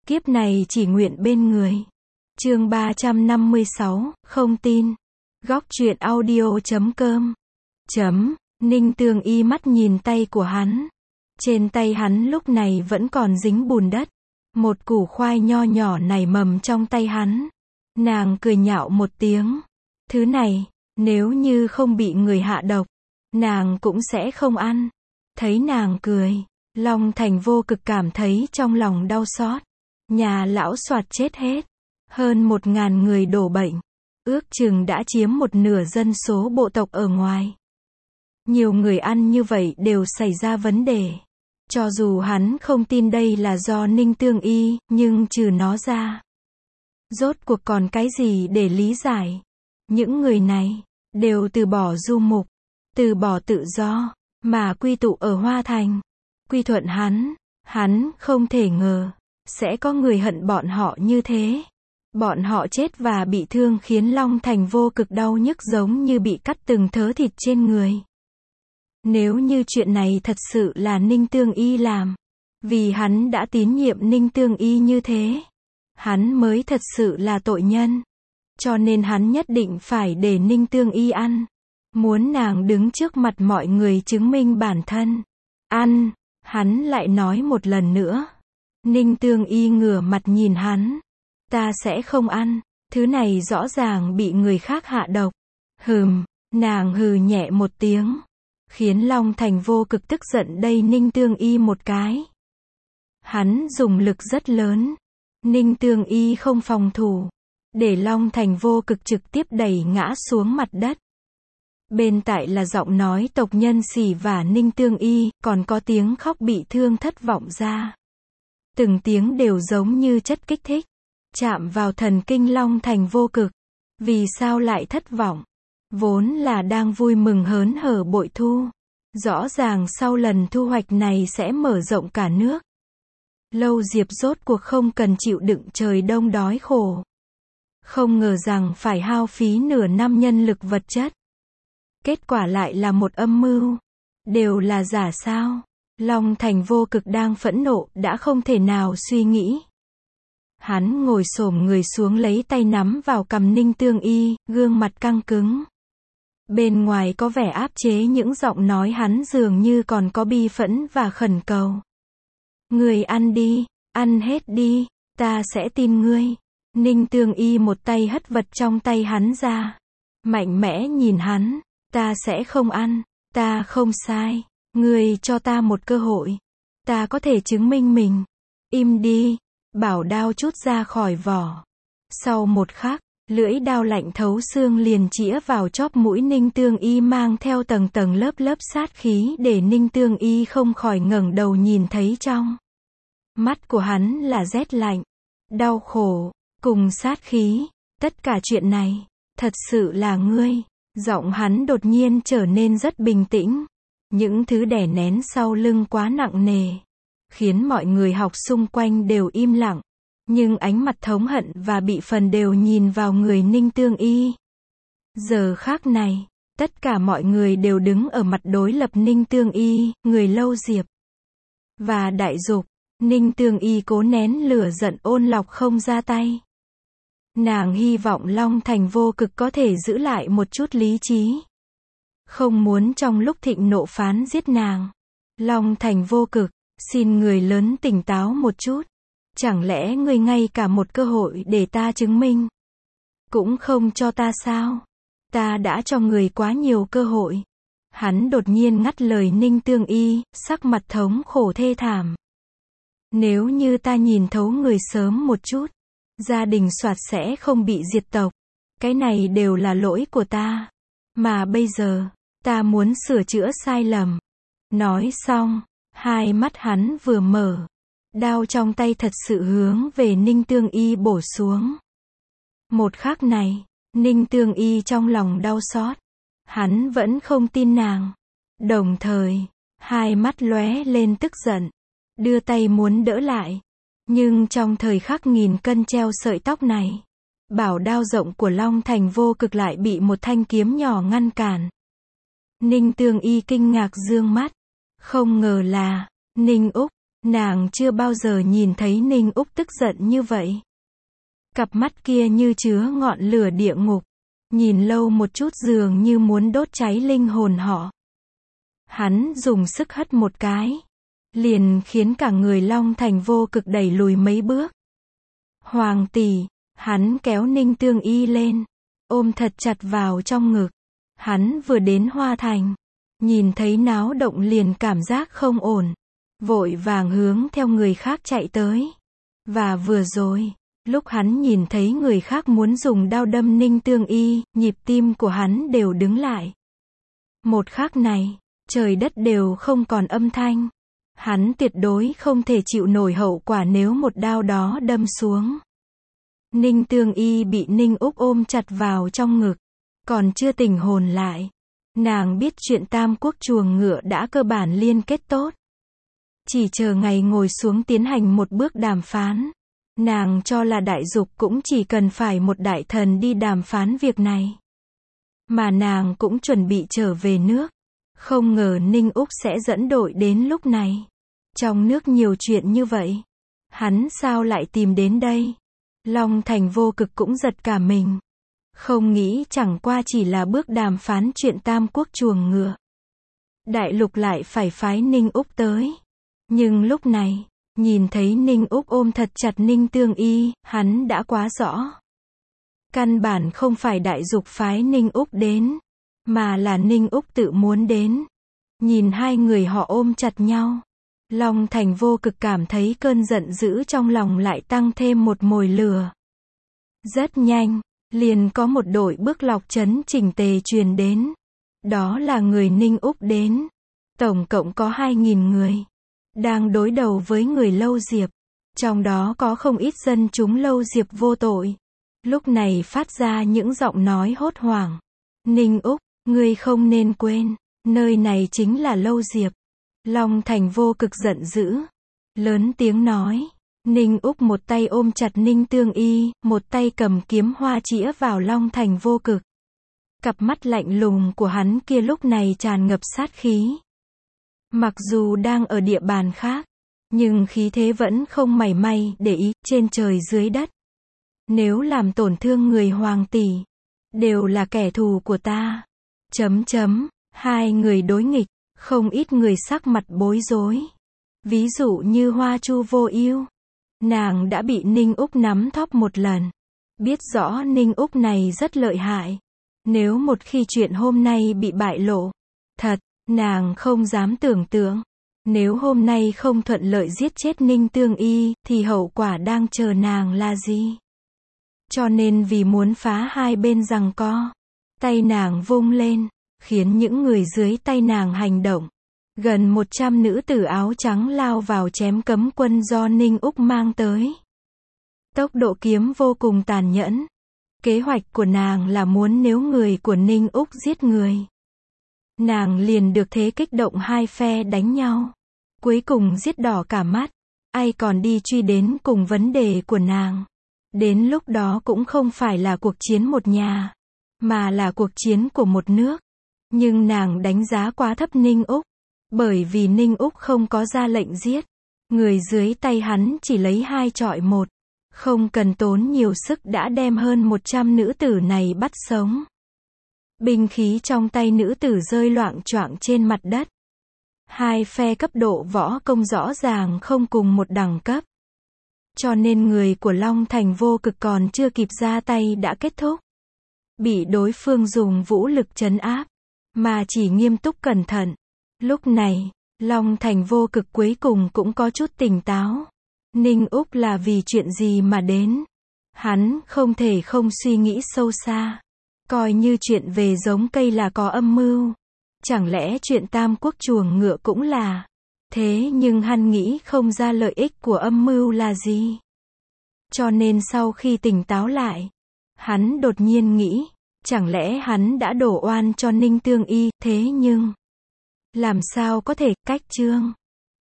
Kiếp này chỉ nguyện bên người. Chương 356, không tin. Góc truyện audio.com. Ninh Tương Y mắt nhìn tay của hắn. Trên tay hắn lúc này vẫn còn dính bùn đất. Một củ khoai nho nhỏ nảy mầm trong tay hắn. Nàng cười nhạo một tiếng. Thứ này, nếu như không bị người hạ độc, nàng cũng sẽ không ăn. Thấy nàng cười, Long Thành Vô Cực cảm thấy trong lòng đau xót. Nhà lão soạt chết hết. Hơn 1000 người đổ bệnh. Ước chừng đã chiếm một nửa dân số bộ tộc ở ngoài. Nhiều người ăn như vậy đều xảy ra vấn đề. Cho dù hắn không tin đây là do Ninh Tương Y, nhưng trừ nó ra, rốt cuộc còn cái gì để lý giải. Những người này, đều từ bỏ du mục, từ bỏ tự do, mà quy tụ ở Hoa Thành. Quy thuận hắn không thể ngờ, sẽ có người hận bọn họ như thế. Bọn họ chết và bị thương khiến Long Thành Vô Cực đau nhức giống như bị cắt từng thớ thịt trên người. Nếu như chuyện này thật sự là Ninh Tương Y làm, vì hắn đã tín nhiệm Ninh Tương Y như thế, hắn mới thật sự là tội nhân. Cho nên hắn nhất định phải để Ninh Tương Y ăn. Muốn nàng đứng trước mặt mọi người chứng minh bản thân. Ăn, hắn lại nói một lần nữa. Ninh Tương Y ngửa mặt nhìn hắn. Ta sẽ không ăn, thứ này rõ ràng bị người khác hạ độc. Nàng hừ nhẹ một tiếng. Khiến Long Thành Vô Cực tức giận đây Ninh Tương Y một cái. Hắn dùng lực rất lớn. Ninh Tương Y không phòng thủ. Để Long Thành Vô Cực trực tiếp đẩy ngã xuống mặt đất. Bên tại là giọng nói tộc nhân xỉ vả Ninh Tương Y, còn có tiếng khóc bị thương thất vọng ra. Từng tiếng đều giống như chất kích thích. Chạm vào thần kinh Long Thành Vô Cực. Vì sao lại thất vọng? Vốn là đang vui mừng hớn hở bội thu. Rõ ràng sau lần thu hoạch này sẽ mở rộng cả nước. Lâu Diệp rốt cuộc không cần chịu đựng trời đông đói khổ. Không ngờ rằng phải hao phí nửa năm nhân lực vật chất. Kết quả lại là một âm mưu. Đều là giả sao? Long Thành Vô Cực đang phẫn nộ, đã không thể nào suy nghĩ. Hắn ngồi xổm người xuống lấy tay nắm vào cằm Ninh Tương Y, gương mặt căng cứng. Bên ngoài có vẻ áp chế những giọng nói hắn dường như còn có bi phẫn và khẩn cầu. Người ăn đi, ăn hết đi, ta sẽ tin ngươi. Ninh Tương Y một tay hất vật trong tay hắn ra. Mạnh mẽ nhìn hắn, ta sẽ không ăn, ta không sai. Ngươi cho ta một cơ hội. Ta có thể chứng minh mình. Im đi. Bảo đao chút ra khỏi vỏ. Sau một khắc, lưỡi đao lạnh thấu xương liền chĩa vào chóp mũi Ninh Tương Y mang theo tầng tầng lớp lớp sát khí để Ninh Tương Y không khỏi ngẩng đầu nhìn thấy trong mắt của hắn là rét lạnh, đau khổ, cùng sát khí. Tất cả chuyện này, thật sự là ngươi. Giọng hắn đột nhiên trở nên rất bình tĩnh. Những thứ đè nén sau lưng quá nặng nề. Khiến mọi người học xung quanh đều im lặng. Nhưng ánh mặt thống hận và bị phần đều nhìn vào người Ninh Tương Y. Giờ khác này, tất cả mọi người đều đứng ở mặt đối lập Ninh Tương Y, người Lâu Diệp và Đại Dục. Ninh Tương Y cố nén lửa giận ôn lọc không ra tay. Nàng hy vọng Long Thành Vô Cực có thể giữ lại một chút lý trí. Không muốn trong lúc thịnh nộ phán giết nàng. Long Thành Vô Cực, xin người lớn tỉnh táo một chút. Chẳng lẽ ngươi ngay cả một cơ hội để ta chứng minh cũng không cho ta sao? Ta đã cho người quá nhiều cơ hội. Hắn đột nhiên ngắt lời Ninh Tương Y, sắc mặt thống khổ thê thảm. Nếu như ta nhìn thấu người sớm một chút, gia đình soạt sẽ không bị diệt tộc. Cái này đều là lỗi của ta. Mà bây giờ, ta muốn sửa chữa sai lầm. Nói xong, hai mắt hắn vừa mở. Đao trong tay thật sự hướng về Ninh Tương Y bổ xuống. Một khắc này, Ninh Tương Y trong lòng đau xót. Hắn vẫn không tin nàng. Đồng thời, hai mắt lóe lên tức giận. Đưa tay muốn đỡ lại. Nhưng trong thời khắc nghìn cân treo sợi tóc này, bảo đao rộng của Long Thành Vô Cực lại bị một thanh kiếm nhỏ ngăn cản. Ninh Tương Y kinh ngạc dương mắt. Không ngờ là Ninh Úc. Nàng chưa bao giờ nhìn thấy Ninh Úc tức giận như vậy. Cặp mắt kia như chứa ngọn lửa địa ngục. Nhìn lâu một chút dường như muốn đốt cháy linh hồn họ. Hắn dùng sức hất một cái. Liền khiến cả người Long Thành Vô Cực đẩy lùi mấy bước. Hoàng tỷ, hắn kéo Ninh Tương Y lên. Ôm thật chặt vào trong ngực. Hắn vừa đến Hoa Thành. Nhìn thấy náo động liền cảm giác không ổn. Vội vàng hướng theo người khác chạy tới. Và vừa rồi, lúc hắn nhìn thấy người khác muốn dùng đao đâm Ninh Tương Y, nhịp tim của hắn đều đứng lại. Một khắc này, trời đất đều không còn âm thanh. Hắn tuyệt đối không thể chịu nổi hậu quả nếu một đao đó đâm xuống. Ninh Tương Y bị Ninh Úc ôm chặt vào trong ngực. Còn chưa tỉnh hồn lại. Nàng biết chuyện Tam Quốc chuồng ngựa đã cơ bản liên kết tốt. Chỉ chờ ngày ngồi xuống tiến hành một bước đàm phán. Nàng cho là Đại Dục cũng chỉ cần phải một đại thần đi đàm phán việc này. Mà nàng cũng chuẩn bị trở về nước. Không ngờ Ninh Úc sẽ dẫn đội đến lúc này. Trong nước nhiều chuyện như vậy. Hắn sao lại tìm đến đây? Long Thành Vô Cực cũng giật cả mình. Không nghĩ chẳng qua chỉ là bước đàm phán chuyện Tam Quốc chuồng ngựa. Đại lục lại phải phái Ninh Úc tới. Nhưng lúc này, nhìn thấy Ninh Úc ôm thật chặt Ninh Tương Y, hắn đã quá rõ. Căn bản không phải Đại Dục phái Ninh Úc đến, mà là Ninh Úc tự muốn đến. Nhìn hai người họ ôm chặt nhau. Long Thành Vô Cực cảm thấy cơn giận dữ trong lòng lại tăng thêm một mồi lửa. Rất nhanh, liền có một đội bước lọc trấn chỉnh tề truyền đến. Đó là người Ninh Úc đến. Tổng cộng có 2.000 người. Đang đối đầu với người Lâu Diệp. Trong đó có không ít dân chúng Lâu Diệp vô tội. Lúc này phát ra những giọng nói hốt hoảng. Ninh Úc, ngươi không nên quên, nơi này chính là Lâu Diệp. Long Thành Vô Cực giận dữ. Lớn tiếng nói. Ninh Úc một tay ôm chặt Ninh Tương Y, một tay cầm kiếm hoa chĩa vào Long Thành Vô Cực. Cặp mắt lạnh lùng của hắn kia lúc này tràn ngập sát khí. Mặc dù đang ở địa bàn khác, nhưng khí thế vẫn không mảy may để ý, trên trời dưới đất. Nếu làm tổn thương người Hoàng tỷ, đều là kẻ thù của ta. Hai người đối nghịch, không ít người sắc mặt bối rối. Ví dụ như Hoa Chu Vô Ưu. Nàng đã bị Ninh Úc nắm thóp một lần. Biết rõ Ninh Úc này rất lợi hại. Nếu một khi chuyện hôm nay bị bại lộ, thật, nàng không dám tưởng tượng. Nếu hôm nay không thuận lợi giết chết Ninh Tương Y, thì hậu quả đang chờ nàng là gì? Cho nên vì muốn phá hai bên giằng co, tay nàng vung lên, khiến những người dưới tay nàng hành động. Gần 100 nữ tử áo trắng lao vào chém cấm quân do Ninh Úc mang tới. Tốc độ kiếm vô cùng tàn nhẫn. Kế hoạch của nàng là muốn nếu người của Ninh Úc giết người, nàng liền được thế kích động hai phe đánh nhau. Cuối cùng giết đỏ cả mắt. Ai còn đi truy đến cùng vấn đề của nàng. Đến lúc đó cũng không phải là cuộc chiến một nhà, mà là cuộc chiến của một nước. Nhưng nàng đánh giá quá thấp Ninh Úc. Bởi vì Ninh Úc không có ra lệnh giết. Người dưới tay hắn chỉ lấy 2 chọi 1. Không cần tốn nhiều sức đã đem hơn 100 nữ tử này bắt sống. Binh khí trong tay nữ tử rơi loạng choạng trên mặt đất. Hai phe cấp độ võ công rõ ràng không cùng một đẳng cấp. Cho nên người của Long Thành Vô Cực còn chưa kịp ra tay đã kết thúc. Bị đối phương dùng vũ lực trấn áp, mà chỉ nghiêm túc cẩn thận. Lúc này, Long Thành Vô Cực cuối cùng cũng có chút tỉnh táo. Ninh Úc là vì chuyện gì mà đến? Hắn không thể không suy nghĩ sâu xa. Coi như chuyện về giống cây là có âm mưu. Chẳng lẽ chuyện Tam Quốc chuồng ngựa cũng là? Thế nhưng hắn nghĩ không ra lợi ích của âm mưu là gì. Cho nên sau khi tỉnh táo lại, hắn đột nhiên nghĩ, chẳng lẽ hắn đã đổ oan cho Ninh Tương Y, thế nhưng làm sao có thể, cách chương